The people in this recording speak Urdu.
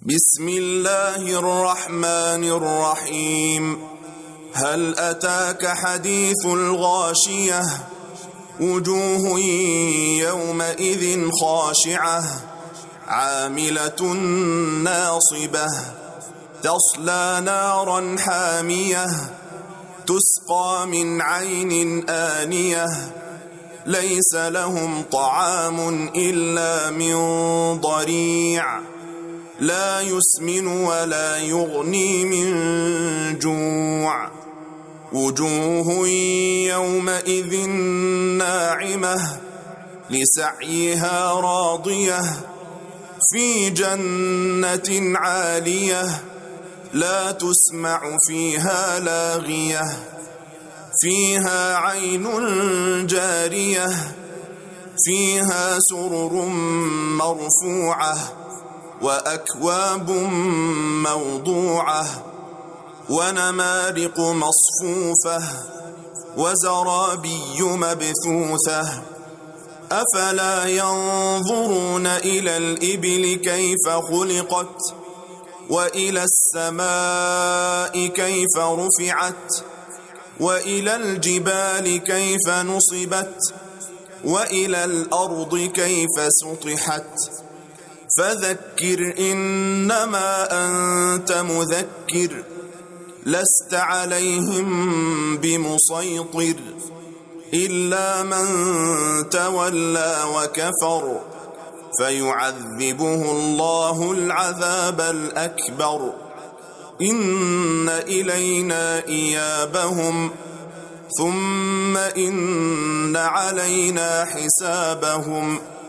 بسم الله الرحمن الرحيم هل أتاك حديث الغاشية وجوه يومئذ خاشعة عاملة ناصبة تصلى نارا حامية تسقى من عين آنية ليس لهم طعام إلا من ضريع لا يسمن ولا يغني من جوع وجوه يومئذ ناعمة لسعيها راضية في جنة عالية لا تسمع فيها لاغية فيها عين جارية فيها سرر مرفوعة وأكواب موضوعة ونمارق مصفوفة وزرابي مبثوثة أفلا ينظرون إلى الإبل كيف خلقت وإلى السماء كيف رفعت وإلى الجبال كيف نصبت وإلى الأرض كيف سطحت فذكر إنما أنت مذكر لست عليهم بمسيطر إلا من تولى وكفر فيعذبه الله العذاب الأكبر إن إلينا إيابهم ثم إن علينا حسابهم